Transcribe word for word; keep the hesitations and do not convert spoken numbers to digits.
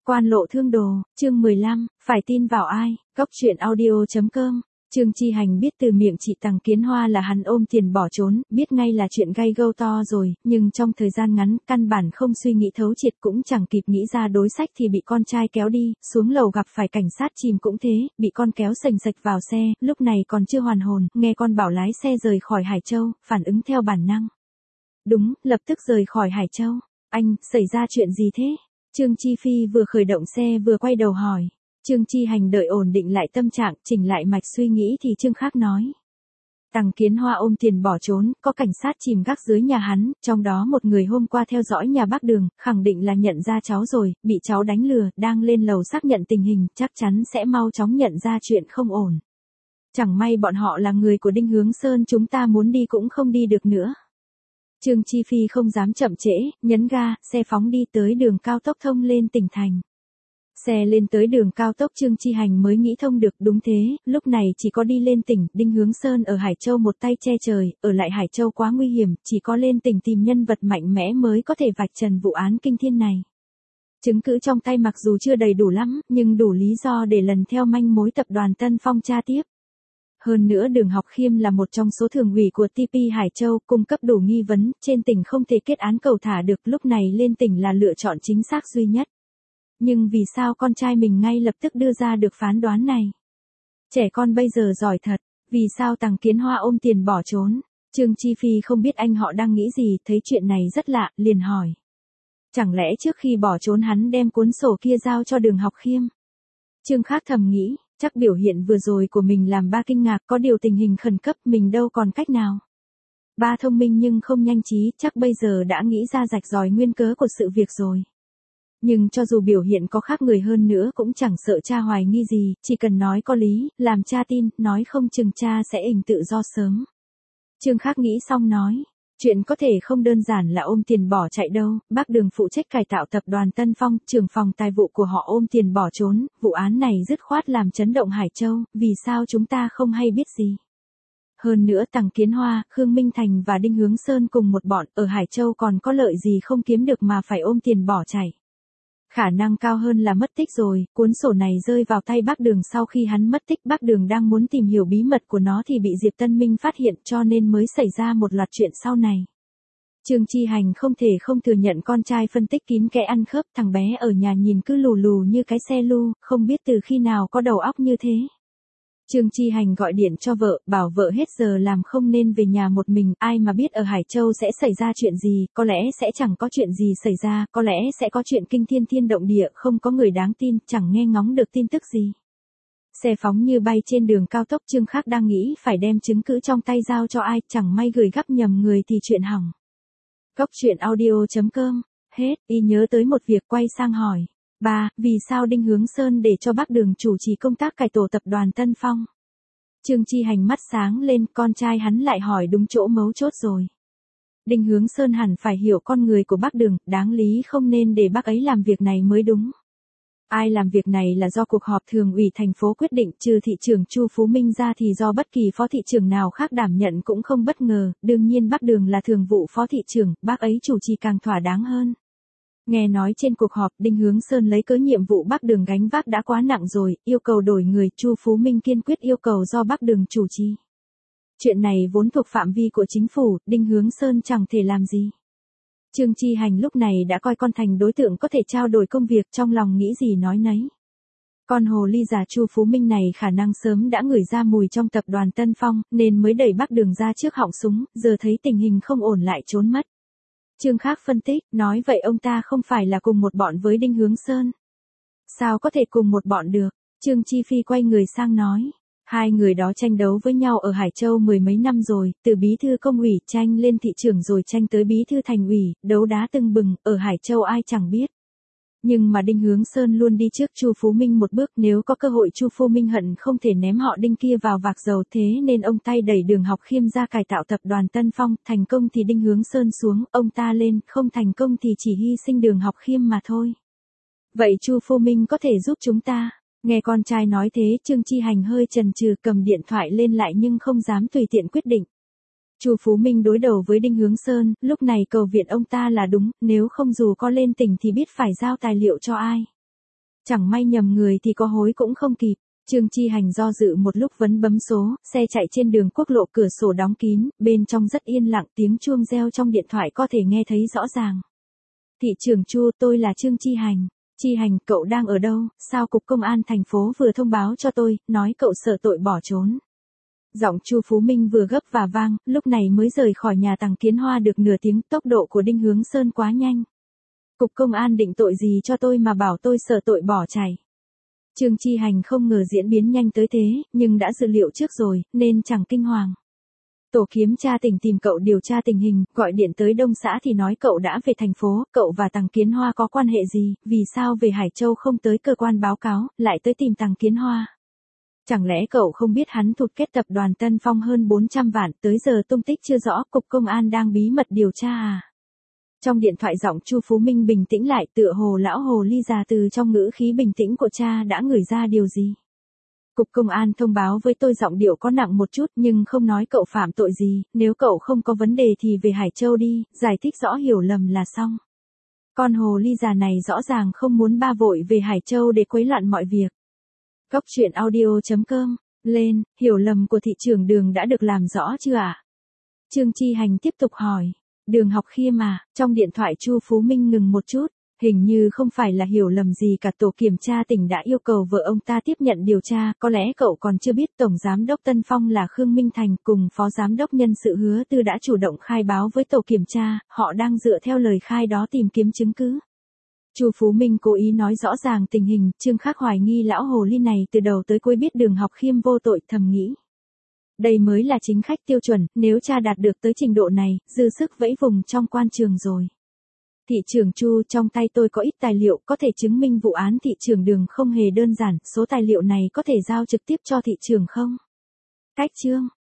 Quan lộ thương đồ, chương mười lăm, phải tin vào ai, góc truyện audio.com. Trương Chi Hành biết từ miệng chị Tằng Kiến Hoa là hắn ôm tiền bỏ trốn, biết ngay là chuyện gay gâu to rồi, nhưng trong thời gian ngắn, căn bản không suy nghĩ thấu triệt cũng chẳng kịp nghĩ ra đối sách thì bị con trai kéo đi, xuống lầu gặp phải cảnh sát chìm cũng thế, bị con kéo sành sạch vào xe, lúc này còn chưa hoàn hồn, nghe con bảo lái xe rời khỏi Hải Châu, phản ứng theo bản năng. Đúng, lập tức rời khỏi Hải Châu. Anh, xảy ra chuyện gì thế? Trương Chi Phi vừa khởi động xe vừa quay đầu hỏi. Trương Chi Hành đợi ổn định lại tâm trạng, chỉnh lại mạch suy nghĩ thì Trương Khác nói. Tằng Kiến Hoa ôm tiền bỏ trốn, có cảnh sát chìm gác dưới nhà hắn, trong đó một người hôm qua theo dõi nhà bác Đường, khẳng định là nhận ra cháu rồi, bị cháu đánh lừa, đang lên lầu xác nhận tình hình, chắc chắn sẽ mau chóng nhận ra chuyện không ổn. Chẳng may bọn họ là người của Đinh Hướng Sơn, chúng ta muốn đi cũng không đi được nữa. Trương Chi Phi không dám chậm trễ, nhấn ga, xe phóng đi tới đường cao tốc thông lên tỉnh thành. Xe lên tới đường cao tốc Trương Chi Hành mới nghĩ thông được, đúng thế, lúc này chỉ có đi lên tỉnh, Đinh Hướng Sơn ở Hải Châu một tay che trời, ở lại Hải Châu quá nguy hiểm, chỉ có lên tỉnh tìm nhân vật mạnh mẽ mới có thể vạch trần vụ án kinh thiên này. Chứng cứ trong tay mặc dù chưa đầy đủ lắm, nhưng đủ lý do để lần theo manh mối tập đoàn Tân Phong tra tiếp. Hơn nữa Đường Học Khiêm là một trong số thường ủy của tê pê Hải Châu, cung cấp đủ nghi vấn, trên tỉnh không thể kết án cầu thả được, lúc này lên tỉnh là lựa chọn chính xác duy nhất. Nhưng vì sao con trai mình ngay lập tức đưa ra được phán đoán này? Trẻ con bây giờ giỏi thật, vì sao Tằng Kiến Hoa ôm tiền bỏ trốn? Trương Chi Phi không biết anh họ đang nghĩ gì, thấy chuyện này rất lạ, liền hỏi. Chẳng lẽ trước khi bỏ trốn hắn đem cuốn sổ kia giao cho Đường Học Khiêm? Trương Khác thầm nghĩ. Chắc biểu hiện vừa rồi của mình làm ba kinh ngạc, có điều tình hình khẩn cấp mình đâu còn cách nào. Ba thông minh nhưng không nhanh trí, chắc bây giờ đã nghĩ ra rạch ròi nguyên cớ của sự việc rồi. Nhưng cho dù biểu hiện có khác người hơn nữa cũng chẳng sợ cha hoài nghi gì, chỉ cần nói có lý, làm cha tin, nói không chừng cha sẽ ình tự do sớm. Trương Khác nghĩ xong nói. Chuyện có thể không đơn giản là ôm tiền bỏ chạy đâu, bác Đường phụ trách cải tạo tập đoàn Tân Phong, trưởng phòng tài vụ của họ ôm tiền bỏ trốn, vụ án này dứt khoát làm chấn động Hải Châu, vì sao chúng ta không hay biết gì. Hơn nữa Tằng Kiến Hoa, Khương Minh Thành và Đinh Hướng Sơn cùng một bọn, ở Hải Châu còn có lợi gì không kiếm được mà phải ôm tiền bỏ chạy. Khả năng cao hơn là mất tích rồi, cuốn sổ này rơi vào tay bác Đường sau khi hắn mất tích, bác Đường đang muốn tìm hiểu bí mật của nó thì bị Diệp Tân Minh phát hiện cho nên mới xảy ra một loạt chuyện sau này. Trương Chi Hành không thể không thừa nhận con trai phân tích kín kẽ ăn khớp, thằng bé ở nhà nhìn cứ lù lù như cái xe lu, không biết từ khi nào có đầu óc như thế. Trương Chi Hành gọi điện cho vợ, bảo vợ hết giờ làm không nên về nhà một mình, ai mà biết ở Hải Châu sẽ xảy ra chuyện gì, có lẽ sẽ chẳng có chuyện gì xảy ra, có lẽ sẽ có chuyện kinh thiên thiên động địa, không có người đáng tin, chẳng nghe ngóng được tin tức gì. Xe phóng như bay trên đường cao tốc, Trương Khác đang nghĩ phải đem chứng cứ trong tay giao cho ai, chẳng may gửi gắp nhầm người thì chuyện hỏng. Góc truyện audio.com, hết, y nhớ tới một việc quay sang hỏi. Ba, vì sao Đinh Hướng Sơn để cho bác Đường chủ trì công tác cải tổ tập đoàn Tân Phong? Trương Chi Hành mắt sáng lên, con trai hắn lại hỏi đúng chỗ mấu chốt rồi. Đinh Hướng Sơn hẳn phải hiểu con người của bác Đường, đáng lý không nên để bác ấy làm việc này mới đúng. Ai làm việc này là do cuộc họp thường ủy thành phố quyết định, trừ thị trưởng Chu Phú Minh ra thì do bất kỳ phó thị trưởng nào khác đảm nhận cũng không bất ngờ, đương nhiên bác Đường là thường vụ phó thị trưởng, bác ấy chủ trì càng thỏa đáng hơn. Nghe nói trên cuộc họp, Đinh Hướng Sơn lấy cớ nhiệm vụ bác Đường gánh vác đã quá nặng rồi, yêu cầu đổi người, Chu Phú Minh kiên quyết yêu cầu do bác Đường chủ trì. Chuyện này vốn thuộc phạm vi của chính phủ, Đinh Hướng Sơn chẳng thể làm gì. Trương Chi Hành lúc này đã coi con thành đối tượng có thể trao đổi công việc, trong lòng nghĩ gì nói nấy. Con hồ ly già Chu Phú Minh này khả năng sớm đã ngửi ra mùi trong tập đoàn Tân Phong, nên mới đẩy bác Đường ra trước họng súng, giờ thấy tình hình không ổn lại trốn mất. Trương Khác phân tích, nói vậy ông ta không phải là cùng một bọn với Đinh Hướng Sơn. Sao có thể cùng một bọn được? Trương Chi Phi quay người sang nói. Hai người đó tranh đấu với nhau ở Hải Châu mười mấy năm rồi, từ bí thư công ủy tranh lên thị trưởng rồi tranh tới bí thư thành ủy, đấu đá tưng bừng, ở Hải Châu ai chẳng biết. Nhưng mà Đinh Hướng Sơn luôn đi trước Chu Phú Minh một bước, nếu có cơ hội Chu Phú Minh hận không thể ném họ Đinh kia vào vạc dầu, thế nên ông tay đẩy Đường Học Khiêm ra cải tạo tập đoàn Tân Phong, thành công thì Đinh Hướng Sơn xuống, ông ta lên, không thành công thì chỉ hy sinh Đường Học Khiêm mà thôi. Vậy Chu Phú Minh có thể giúp chúng ta? Nghe con trai nói thế, Trương Chi Hành hơi chần chừ, cầm điện thoại lên lại nhưng không dám tùy tiện quyết định. Chu Phú Minh đối đầu với Đinh Hướng Sơn, lúc này cầu viện ông ta là đúng, nếu không dù có lên tỉnh thì biết phải giao tài liệu cho ai. Chẳng may nhầm người thì có hối cũng không kịp. Trương Chi Hành do dự một lúc vẫn bấm số, xe chạy trên đường quốc lộ cửa sổ đóng kín, bên trong rất yên lặng, tiếng chuông reo trong điện thoại có thể nghe thấy rõ ràng. Thị trưởng Chu, tôi là Trương Chi Hành. Chi Hành, cậu đang ở đâu? Sao cục công an thành phố vừa thông báo cho tôi, nói cậu sợ tội bỏ trốn. Giọng Chu Phú Minh vừa gấp và vang, lúc này mới rời khỏi nhà Tằng Kiến Hoa được nửa tiếng, tốc độ của Đinh Hướng Sơn quá nhanh. Cục công an định tội gì cho tôi mà bảo tôi sợ tội bỏ chạy. Trương Chi Hành không ngờ diễn biến nhanh tới thế, nhưng đã dự liệu trước rồi, nên chẳng kinh hoàng. Tổ kiểm tra tỉnh tìm cậu điều tra tình hình, gọi điện tới Đông xã thì nói cậu đã về thành phố, cậu và Tằng Kiến Hoa có quan hệ gì, vì sao về Hải Châu không tới cơ quan báo cáo, lại tới tìm Tằng Kiến Hoa. Chẳng lẽ cậu không biết hắn thụt kết tập đoàn Tân Phong hơn bốn trăm vạn, tới giờ tung tích chưa rõ, cục công an đang bí mật điều tra à? Trong điện thoại giọng Chu Phú Minh bình tĩnh lại, tựa hồ lão hồ ly già từ trong ngữ khí bình tĩnh của cha đã ngửi ra điều gì. Cục công an thông báo với tôi giọng điệu có nặng một chút nhưng không nói cậu phạm tội gì, nếu cậu không có vấn đề thì về Hải Châu đi, giải thích rõ hiểu lầm là xong. Con hồ ly già này rõ ràng không muốn ba vội về Hải Châu để quấy loạn mọi việc. Góc truyện audio chấm com, lên, hiểu lầm của thị trưởng Đường đã được làm rõ chưa ạ? À? Trương Chi Hành tiếp tục hỏi. Đường Học Khiêm à, trong điện thoại Chu Phú Minh ngừng một chút, hình như không phải là hiểu lầm gì cả, tổ kiểm tra tỉnh đã yêu cầu vợ ông ta tiếp nhận điều tra, có lẽ cậu còn chưa biết Tổng Giám đốc Tân Phong là Khương Minh Thành cùng Phó Giám đốc Nhân sự Hứa Tư đã chủ động khai báo với tổ kiểm tra, họ đang dựa theo lời khai đó tìm kiếm chứng cứ. Chu Phú Minh cố ý nói rõ ràng tình hình, Trương Khắc hoài nghi lão hồ ly này từ đầu tới cuối biết Đường Học Khiêm vô tội, thầm nghĩ. Đây mới là chính khách tiêu chuẩn, nếu cha đạt được tới trình độ này, dư sức vẫy vùng trong quan trường rồi. Thị trưởng Chu, trong tay tôi có ít tài liệu có thể chứng minh vụ án thị trưởng Đường không hề đơn giản, số tài liệu này có thể giao trực tiếp cho thị trưởng không? Cách chương